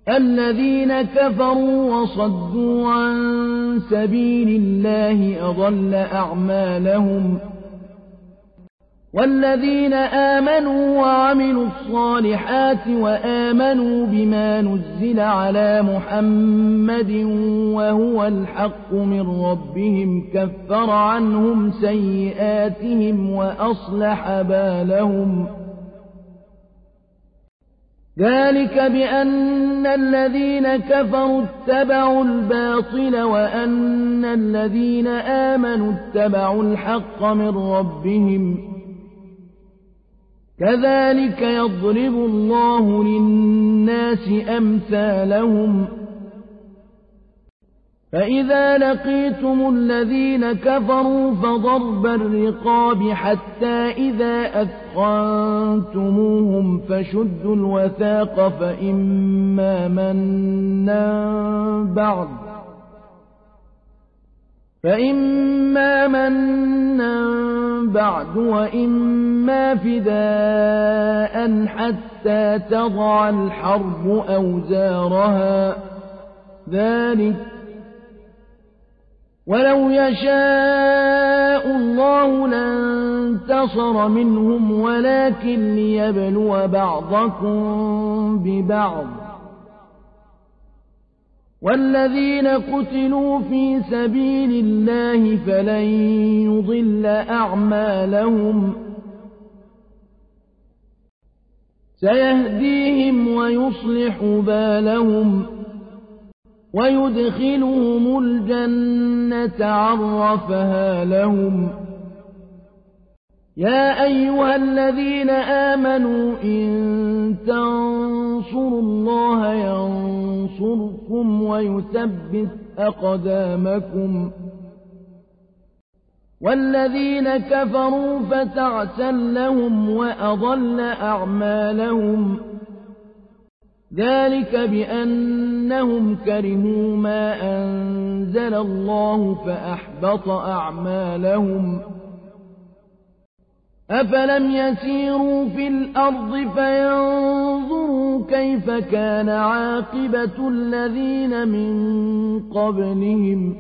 الذين كفروا وصدوا عن سبيل الله أضل أعمالهم والذين آمنوا وعملوا الصالحات وآمنوا بما نزل على محمد وهو الحق من ربهم كفر عنهم سيئاتهم وأصلح بالهم ذلك بأن الذين كفروا اتبعوا الباطل وأن الذين آمنوا اتبعوا الحق من ربهم كذلك يضرب الله للناس أمثالهم فإذا لقيتم الذين كفروا فضرب الرقاب حتى إذا أثخنتموهم فشدوا الوثاق فإما منا بعد وإما فداء حتى تضع الحرب أوزارها ذلك ولو يشاء الله لانتصر منهم ولكن ليبلو بعضكم ببعض والذين قتلوا في سبيل الله فلن يضل أعمالهم سيهديهم ويصلح بالهم ويدخلهم الجنة عرفها لهم يا أيها الذين آمنوا إن تنصروا الله ينصركم ويثبت أقدامكم والذين كفروا فتعسا لهم وأضل أعمالهم ذلك بأنهم كرهوا ما أنزل الله فأحبط أعمالهم أفلم يسيروا في الأرض فينظروا كيف كان عاقبة الذين من قبلهم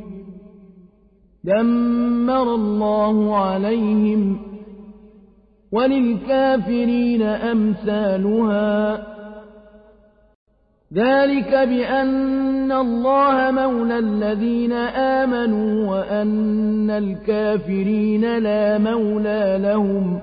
دمر الله عليهم وللكافرين أمثالها ذلك بأن الله مولى الذين آمنوا وأن الكافرين لا مولى لهم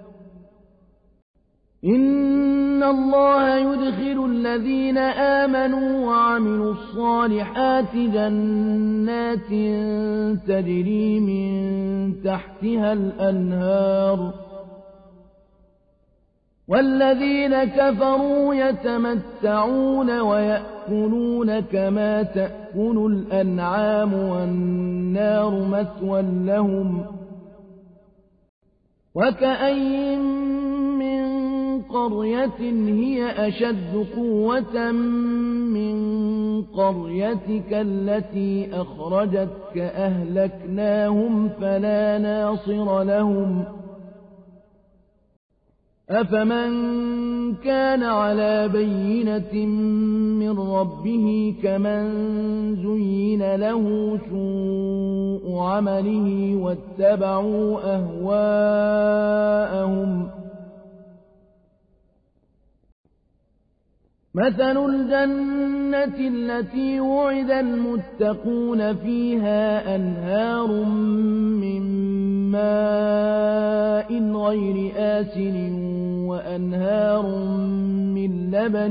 إن الله يدخل الذين آمنوا وعملوا الصالحات جنات تجري من تحتها الأنهار والذين كفروا يتمتعون ويأكلون كما تأكل الأنعام والنار مثوى لهم وكأين من قرية هي أشد قوة من قريتك التي أخرجتك أهلكناهم فلا ناصر لهم أفمن كان على بينة من ربه كمن زين له سوء عمله واتبعوا أهواءهم مثل الجنة التي وعد المتقون فيها أنهار من ماء غير آسن وأنهار من لبن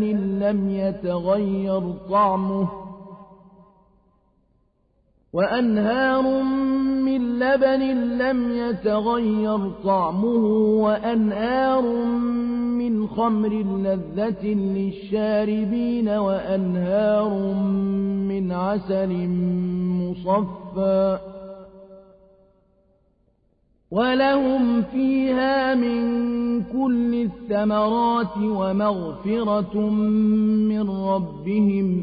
لم يتغير طعمه وأنهار من خمر لذة للشاربين وأنهار من عسل مصفى ولهم فيها من كل الثمرات ومغفرة من ربهم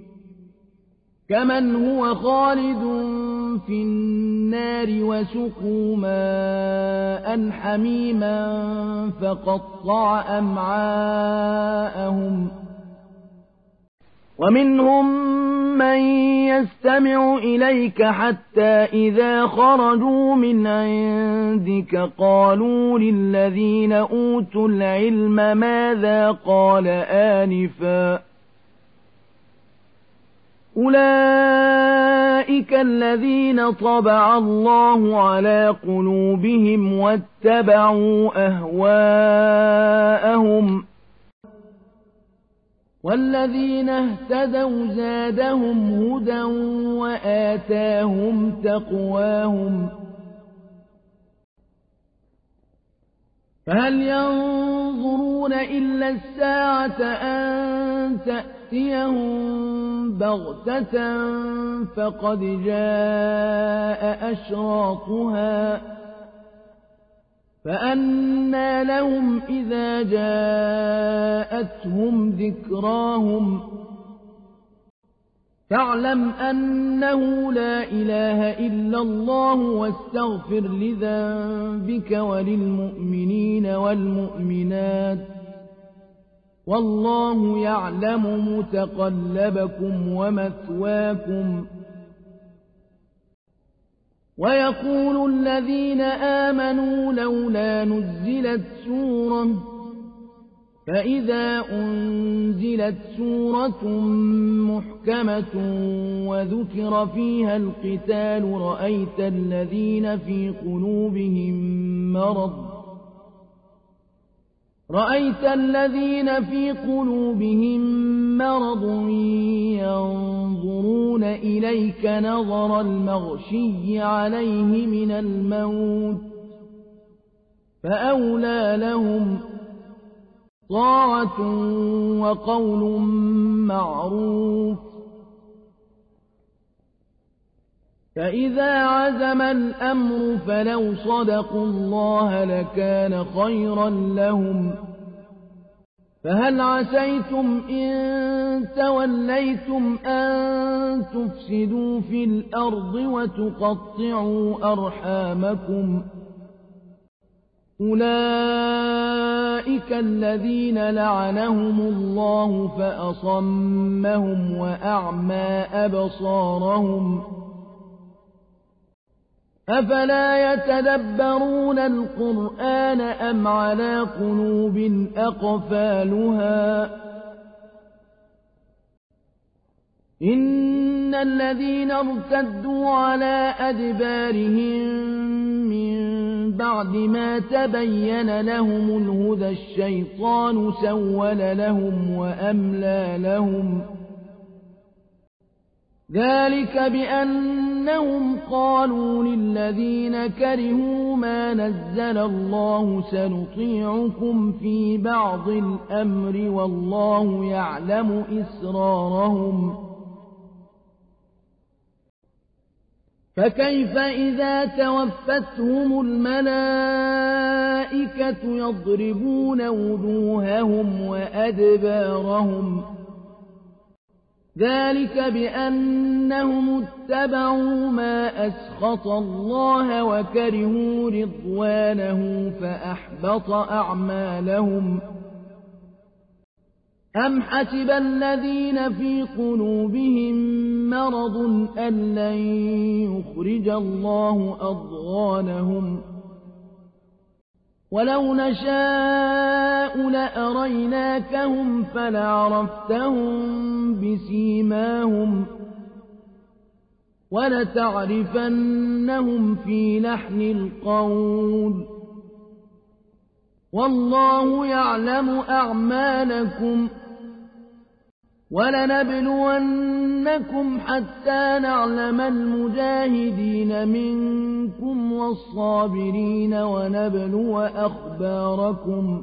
كمن هو خالد في النار وسقوا ماء حميما فقطع أمعاءهم ومنهم من يستمع إليك حتى إذا خرجوا من عندك قالوا للذين أوتوا العلم ماذا قال آنفا أولئك الذين طبع الله على قلوبهم واتبعوا أهواءهم والذين اهتدوا زادهم هدى وآتاهم تقواهم فهل ينظرون إلا الساعة أن تأتيهم بغتة فقد جاء أشراطها فأنى لهم إذا جاءتهم ذكراهم فاعلم أنه لا إله إلا الله واستغفر لذنبك وللمؤمنين والمؤمنات والله يعلم متقلبكم ومثواكم ويقول الذين آمنوا لولا نزلت سورة فإذا أنزلت سورة محكمة وذكر فيها القتال رأيت الذين في قلوبهم مرض ينظرون إليك نظر المغشي عليه من الموت فأولى لهم طاعة وقول معروف فإذا عزم الأمر فلو صدقوا الله لكان خيرا لهم فهل عسيتم إن توليتم أن تفسدوا في الأرض وتقطعوا أرحامكم أولئك الذين لعنهم الله فأصمهم وأعمى أبصارهم أفلا يتدبرون القرآن أم على قلوب أقفالها إن الذين ارتدوا على أدبارهم من بعد ما تبين لهم الهدى الشيطان سول لهم وأملى لهم ذلك بأنهم قالوا للذين كرهوا ما نزل الله سنطيعكم في بعض الأمر والله يعلم إسرارهم فكيف إذا توفتهم الملائكة يضربون وجوههم وأدبارهم ذلك بأنهم اتبعوا ما أسخط الله وكرهوا رضوانه فأحبط أعمالهم أم حسب الذين في قلوبهم مرض أن لن يخرج الله أضغانهم ولو نشاء لأريناكهم فلعرفتهم بسيماهم ولتعرفنهم في لحن القول والله يعلم أعمالكم ولنبلونكم حتى نعلم المجاهدين منكم والصابرين ونبلو أخباركم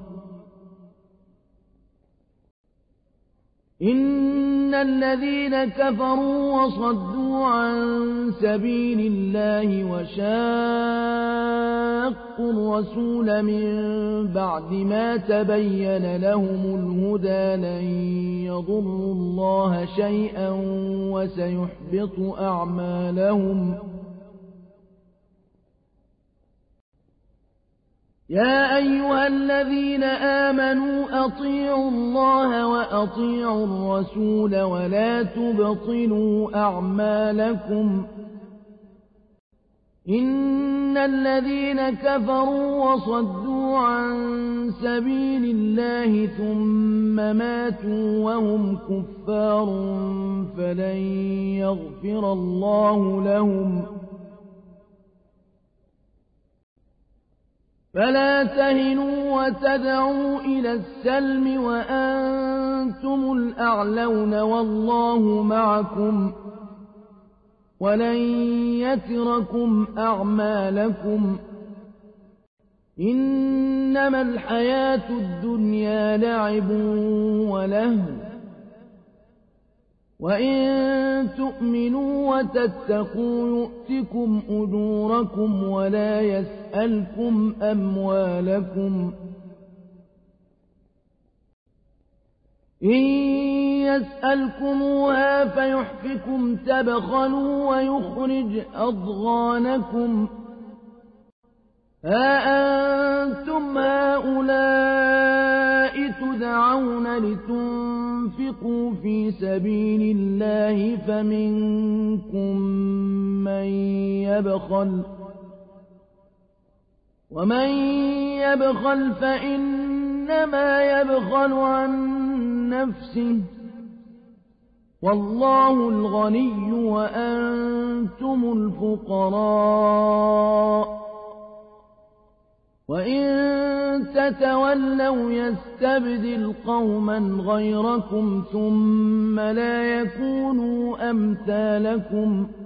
إن الذين كفروا وصدوا عن سبيل الله وشاقوا الرسول من بعد ما تبين لهم الهدى لن يضروا الله شيئا وسيحبط أعمالهم يا أيها الذين آمنوا أطيعوا الله وأطيعوا الرسول ولا تبطلوا أعمالكم إن الذين كفروا وصدوا عن سبيل الله ثم ماتوا وهم كفار فلن يغفر الله لهم فلا تهنوا وتدعوا إلى السلم وأنتم الأعلون والله معكم ولن يتركم أعمالكم إنما الحياة الدنيا لعب ولهو وإن تؤمنوا وتتقوا يؤتكم أجوركم ولا يسألكم أموالكم إن يسألكموها فيحفكم تبخلوا ويخرج أضغانكم ها أنتم هؤلاء تدعون لتنفقوا في سبيل الله فمنكم من يبخل ومن يبخل فإنما يبخل عن نفسه والله الغني وأنتم الفقراء وإن تتولوا يستبدل قوما غيركم ثم لا يكونوا أمثالكم